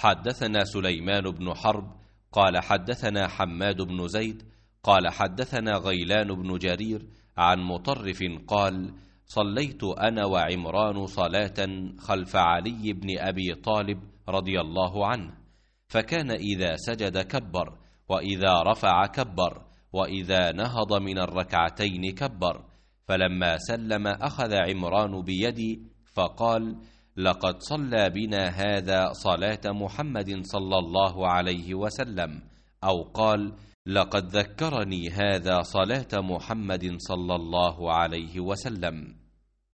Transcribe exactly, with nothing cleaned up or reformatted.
حدثنا سليمان بن حرب قال حدثنا حماد بن زيد قال حدثنا غيلان بن جرير عن مطرف قال: صليت أنا وعمران صلاة خلف علي بن أبي طالب رضي الله عنه، فكان إذا سجد كبر، وإذا رفع كبر، وإذا نهض من الركعتين كبر. فلما سلم أخذ عمران بيدي فقال: لقد صلى بنا هذا صلاة محمد صلى الله عليه وسلم، أو قال: لقد ذكرني هذا صلاة محمد صلى الله عليه وسلم.